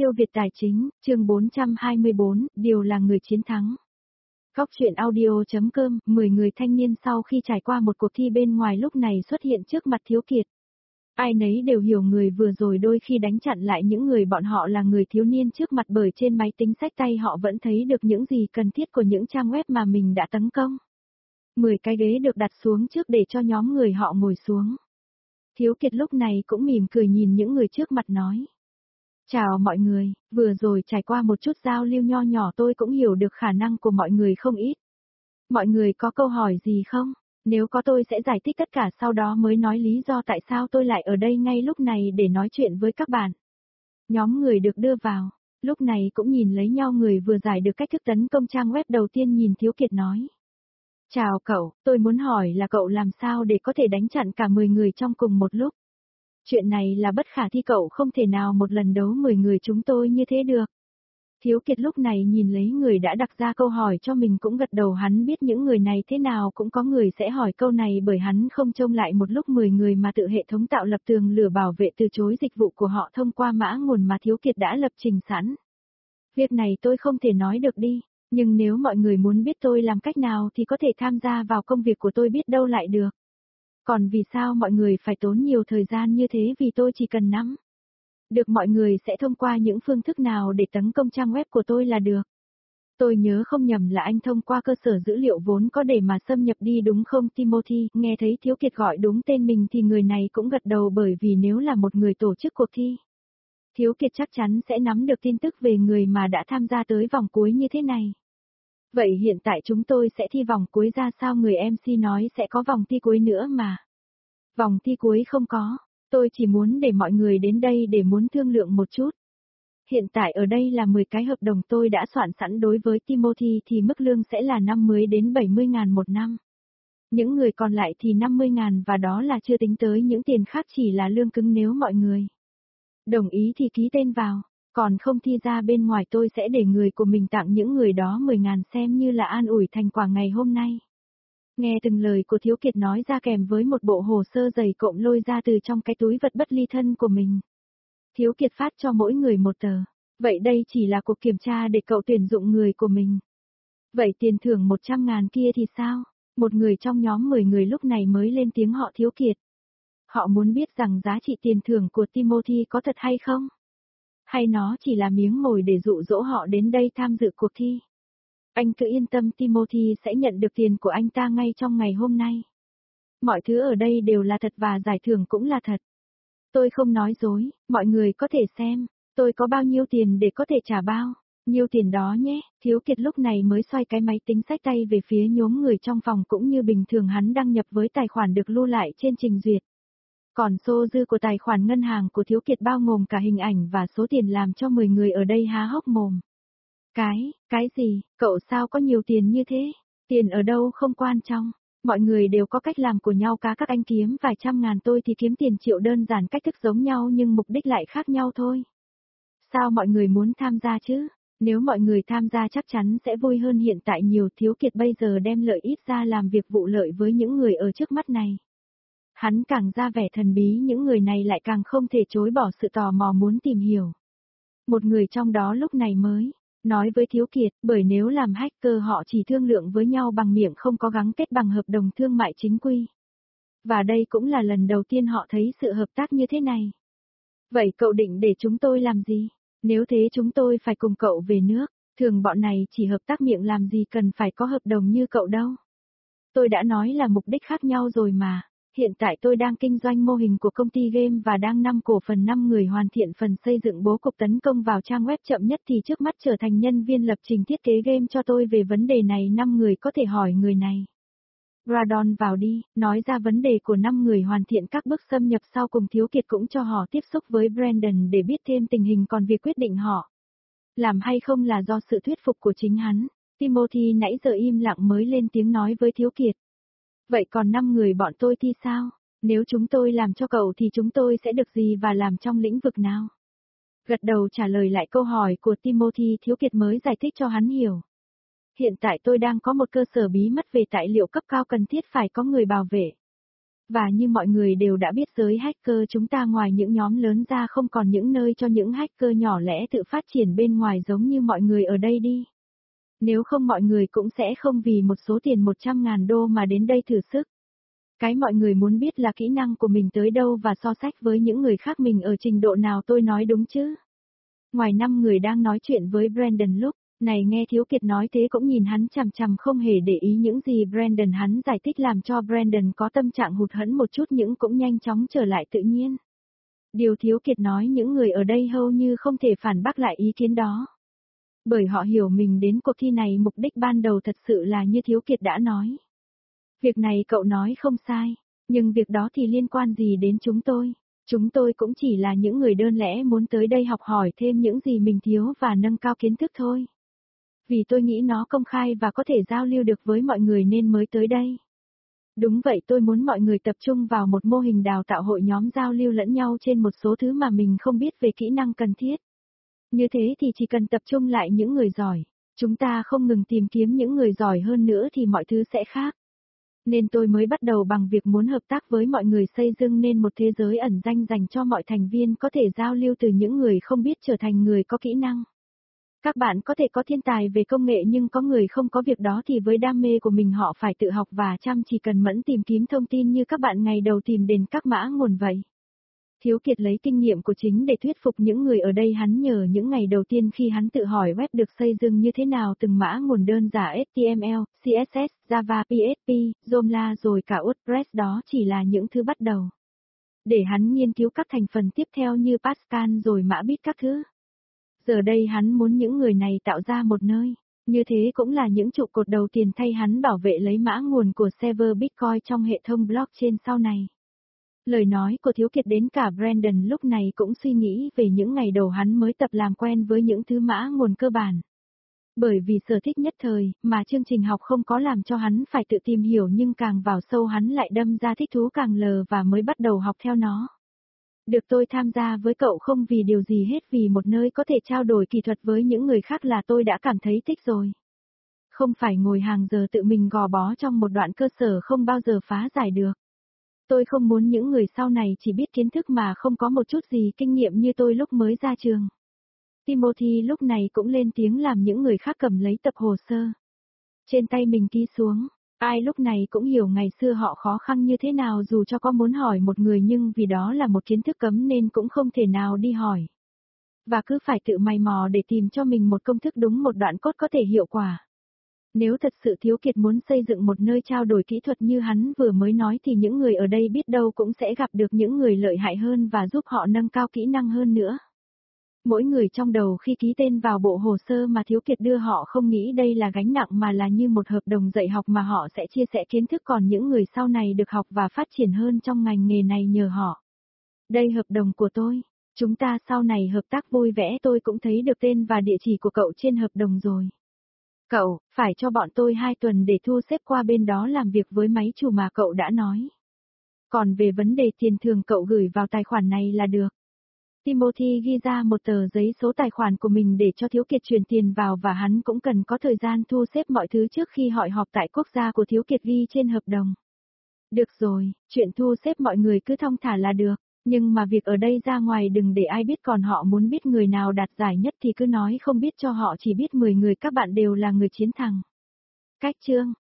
Siêu Việt Tài Chính, chương 424, điều là người chiến thắng. Góc truyện audio.com, 10 người thanh niên sau khi trải qua một cuộc thi bên ngoài lúc này xuất hiện trước mặt Thiếu Kiệt. Ai nấy đều hiểu người vừa rồi đôi khi đánh chặn lại những người bọn họ là người thiếu niên trước mặt bởi trên máy tính xách tay họ vẫn thấy được những gì cần thiết của những trang web mà mình đã tấn công. 10 cái ghế được đặt xuống trước để cho nhóm người họ ngồi xuống. Thiếu Kiệt lúc này cũng mỉm cười nhìn những người trước mặt nói. Chào mọi người, vừa rồi trải qua một chút giao lưu nho nhỏ tôi cũng hiểu được khả năng của mọi người không ít. Mọi người có câu hỏi gì không? Nếu có tôi sẽ giải thích tất cả sau đó mới nói lý do tại sao tôi lại ở đây ngay lúc này để nói chuyện với các bạn. Nhóm người được đưa vào, lúc này cũng nhìn lấy nhau người vừa giải được cách thức tấn công trang web đầu tiên nhìn Thiếu Kiệt nói. Chào cậu, tôi muốn hỏi là cậu làm sao để có thể đánh chặn cả 10 người trong cùng một lúc? Chuyện này là bất khả thi cậu không thể nào một lần đấu 10 người chúng tôi như thế được. Thiếu Kiệt lúc này nhìn lấy người đã đặt ra câu hỏi cho mình cũng gật đầu hắn biết những người này thế nào cũng có người sẽ hỏi câu này bởi hắn không trông lại một lúc 10 người mà tự hệ thống tạo lập tường lửa bảo vệ từ chối dịch vụ của họ thông qua mã nguồn mà Thiếu Kiệt đã lập trình sẵn. Việc này tôi không thể nói được đi, nhưng nếu mọi người muốn biết tôi làm cách nào thì có thể tham gia vào công việc của tôi biết đâu lại được. Còn vì sao mọi người phải tốn nhiều thời gian như thế vì tôi chỉ cần nắm được mọi người sẽ thông qua những phương thức nào để tấn công trang web của tôi là được. Tôi nhớ không nhầm là anh thông qua cơ sở dữ liệu vốn có để mà xâm nhập đi đúng không Timothy? Nghe thấy Thiếu Kiệt gọi đúng tên mình thì người này cũng gật đầu bởi vì nếu là một người tổ chức cuộc thi, Thiếu Kiệt chắc chắn sẽ nắm được tin tức về người mà đã tham gia tới vòng cuối như thế này. Vậy hiện tại chúng tôi sẽ thi vòng cuối ra sao người MC nói sẽ có vòng thi cuối nữa mà. Vòng thi cuối không có, tôi chỉ muốn để mọi người đến đây để muốn thương lượng một chút. Hiện tại ở đây là 10 cái hợp đồng tôi đã soạn sẵn đối với Timothy thì mức lương sẽ là 50 đến 70 ngàn một năm. Những người còn lại thì 50 ngàn và đó là chưa tính tới những tiền khác chỉ là lương cứng nếu mọi người đồng ý thì ký tên vào. Còn không thi ra bên ngoài tôi sẽ để người của mình tặng những người đó 10 ngàn xem như là an ủi thành quả ngày hôm nay. Nghe từng lời của Thiếu Kiệt nói ra kèm với một bộ hồ sơ dày cộm lôi ra từ trong cái túi vật bất ly thân của mình. Thiếu Kiệt phát cho mỗi người một tờ. Vậy đây chỉ là cuộc kiểm tra để cậu tuyển dụng người của mình. Vậy tiền thưởng 100 ngàn kia thì sao? Một người trong nhóm 10 người lúc này mới lên tiếng họ Thiếu Kiệt. Họ muốn biết rằng giá trị tiền thưởng của Timothy có thật hay không? Hay nó chỉ là miếng mồi để dụ dỗ họ đến đây tham dự cuộc thi? Anh cứ yên tâm Timothy sẽ nhận được tiền của anh ta ngay trong ngày hôm nay. Mọi thứ ở đây đều là thật và giải thưởng cũng là thật. Tôi không nói dối, mọi người có thể xem, tôi có bao nhiêu tiền để có thể trả bao nhiêu tiền đó nhé. Thiếu Kiệt lúc này mới xoay cái máy tính xách tay về phía nhóm người trong phòng cũng như bình thường hắn đăng nhập với tài khoản được lưu lại trên trình duyệt. Còn số dư của tài khoản ngân hàng của Thiếu Kiệt bao gồm cả hình ảnh và số tiền làm cho 10 người ở đây há hốc mồm. Cái gì, cậu sao có nhiều tiền như thế? Tiền ở đâu không quan trọng. Mọi người đều có cách làm của nhau các anh kiếm vài trăm ngàn tôi thì kiếm tiền triệu đơn giản cách thức giống nhau nhưng mục đích lại khác nhau thôi. Sao mọi người muốn tham gia chứ? Nếu mọi người tham gia chắc chắn sẽ vui hơn hiện tại nhiều Thiếu Kiệt bây giờ đem lợi ích ra làm việc vụ lợi với những người ở trước mắt này. Hắn càng ra vẻ thần bí những người này lại càng không thể chối bỏ sự tò mò muốn tìm hiểu. Một người trong đó lúc này mới nói với Thiếu Kiệt, bởi nếu làm hacker họ chỉ thương lượng với nhau bằng miệng không có gắn kết bằng hợp đồng thương mại chính quy. Và đây cũng là lần đầu tiên họ thấy sự hợp tác như thế này. Vậy cậu định để chúng tôi làm gì? Nếu thế chúng tôi phải cùng cậu về nước, thường bọn này chỉ hợp tác miệng làm gì cần phải có hợp đồng như cậu đâu. Tôi đã nói là mục đích khác nhau rồi mà. Hiện tại tôi đang kinh doanh mô hình của công ty game và đang 5 cổ phần 5 người hoàn thiện phần xây dựng bố cục tấn công vào trang web chậm nhất thì trước mắt trở thành nhân viên lập trình thiết kế game cho tôi về vấn đề này 5 người có thể hỏi người này. Radon vào đi, nói ra vấn đề của 5 người hoàn thiện các bước xâm nhập sau cùng Thiếu Kiệt cũng cho họ tiếp xúc với Brandon để biết thêm tình hình còn việc quyết định họ làm hay không là do sự thuyết phục của chính hắn. Timothy nãy giờ im lặng mới lên tiếng nói với Thiếu Kiệt. Vậy còn 5 người bọn tôi thì sao? Nếu chúng tôi làm cho cậu thì chúng tôi sẽ được gì và làm trong lĩnh vực nào? Gật đầu trả lời lại câu hỏi của Timothy Thiếu Kiệt mới giải thích cho hắn hiểu. Hiện tại tôi đang có một cơ sở bí mật về tài liệu cấp cao cần thiết phải có người bảo vệ. Và như mọi người đều đã biết giới hacker chúng ta ngoài những nhóm lớn ra không còn những nơi cho những hacker nhỏ lẻ tự phát triển bên ngoài giống như mọi người ở đây đi. Nếu không mọi người cũng sẽ không vì một số tiền 100.000 đô mà đến đây thử sức. Cái mọi người muốn biết là kỹ năng của mình tới đâu và so sánh với những người khác mình ở trình độ nào, tôi nói đúng chứ. Ngoài 5 người đang nói chuyện với Brandon lúc này nghe Thiếu Kiệt nói thế cũng nhìn hắn chằm chằm không hề để ý những gì Brandon hắn giải thích làm cho Brandon có tâm trạng hụt hẫng một chút nhưng cũng nhanh chóng trở lại tự nhiên. Điều Thiếu Kiệt nói những người ở đây hầu như không thể phản bác lại ý kiến đó. Bởi họ hiểu mình đến cuộc thi này mục đích ban đầu thật sự là như Thiếu Kiệt đã nói. Việc này cậu nói không sai, nhưng việc đó thì liên quan gì đến chúng tôi? Chúng tôi cũng chỉ là những người đơn lẻ muốn tới đây học hỏi thêm những gì mình thiếu và nâng cao kiến thức thôi. Vì tôi nghĩ nó công khai và có thể giao lưu được với mọi người nên mới tới đây. Đúng vậy, tôi muốn mọi người tập trung vào một mô hình đào tạo hội nhóm giao lưu lẫn nhau trên một số thứ mà mình không biết về kỹ năng cần thiết. Như thế thì chỉ cần tập trung lại những người giỏi. Chúng ta không ngừng tìm kiếm những người giỏi hơn nữa thì mọi thứ sẽ khác. Nên tôi mới bắt đầu bằng việc muốn hợp tác với mọi người xây dựng nên một thế giới ẩn danh dành cho mọi thành viên có thể giao lưu từ những người không biết trở thành người có kỹ năng. Các bạn có thể có thiên tài về công nghệ nhưng có người không có việc đó thì với đam mê của mình họ phải tự học và chăm chỉ cần mẫn tìm kiếm thông tin như các bạn ngày đầu tìm đến các mã nguồn vậy. Thiếu Kiệt lấy kinh nghiệm của chính để thuyết phục những người ở đây hắn nhờ những ngày đầu tiên khi hắn tự hỏi web được xây dựng như thế nào từng mã nguồn đơn giản HTML, CSS, Java, PHP, Joomla rồi cả WordPress đó chỉ là những thứ bắt đầu. Để hắn nghiên cứu các thành phần tiếp theo như Pascal rồi mã bit các thứ. Giờ đây hắn muốn những người này tạo ra một nơi, như thế cũng là những trụ cột đầu tiền thay hắn bảo vệ lấy mã nguồn của server Bitcoin trong hệ thống blockchain sau này. Lời nói của Thiếu Kiệt đến cả Brandon lúc này cũng suy nghĩ về những ngày đầu hắn mới tập làm quen với những thứ mã nguồn cơ bản. Bởi vì sở thích nhất thời, mà chương trình học không có làm cho hắn phải tự tìm hiểu nhưng càng vào sâu hắn lại đâm ra thích thú càng lờ và mới bắt đầu học theo nó. Được tôi tham gia với cậu không vì điều gì hết vì một nơi có thể trao đổi kỹ thuật với những người khác là tôi đã cảm thấy thích rồi. Không phải ngồi hàng giờ tự mình gò bó trong một đoạn cơ sở không bao giờ phá giải được. Tôi không muốn những người sau này chỉ biết kiến thức mà không có một chút gì kinh nghiệm như tôi lúc mới ra trường. Timothy lúc này cũng lên tiếng làm những người khác cầm lấy tập hồ sơ. Trên tay mình ký xuống. Ai lúc này cũng hiểu ngày xưa họ khó khăn như thế nào dù cho có muốn hỏi một người nhưng vì đó là một kiến thức cấm nên cũng không thể nào đi hỏi. Và cứ phải tự mày mò để tìm cho mình một công thức đúng một đoạn code có thể hiệu quả. Nếu thật sự Thiếu Kiệt muốn xây dựng một nơi trao đổi kỹ thuật như hắn vừa mới nói thì những người ở đây biết đâu cũng sẽ gặp được những người lợi hại hơn và giúp họ nâng cao kỹ năng hơn nữa. Mỗi người trong đầu khi ký tên vào bộ hồ sơ mà Thiếu Kiệt đưa họ không nghĩ đây là gánh nặng mà là như một hợp đồng dạy học mà họ sẽ chia sẻ kiến thức còn những người sau này được học và phát triển hơn trong ngành nghề này nhờ họ. Đây hợp đồng của tôi. Chúng ta sau này hợp tác vui vẻ tôi cũng thấy được tên và địa chỉ của cậu trên hợp đồng rồi. Cậu, phải cho bọn tôi 2 tuần để thu xếp qua bên đó làm việc với máy chủ mà cậu đã nói. Còn về vấn đề tiền thưởng cậu gửi vào tài khoản này là được. Timothy ghi ra một tờ giấy số tài khoản của mình để cho Thiếu Kiệt chuyển tiền vào và hắn cũng cần có thời gian thu xếp mọi thứ trước khi hội họp tại quốc gia của Thiếu Kiệt ghi trên hợp đồng. Được rồi, chuyện thu xếp mọi người cứ thong thả là được, nhưng mà việc ở đây ra ngoài đừng để ai biết còn họ muốn biết người nào đạt giải nhất thì cứ nói không biết cho họ chỉ biết 10 người các bạn đều là người chiến thắng. Cách chương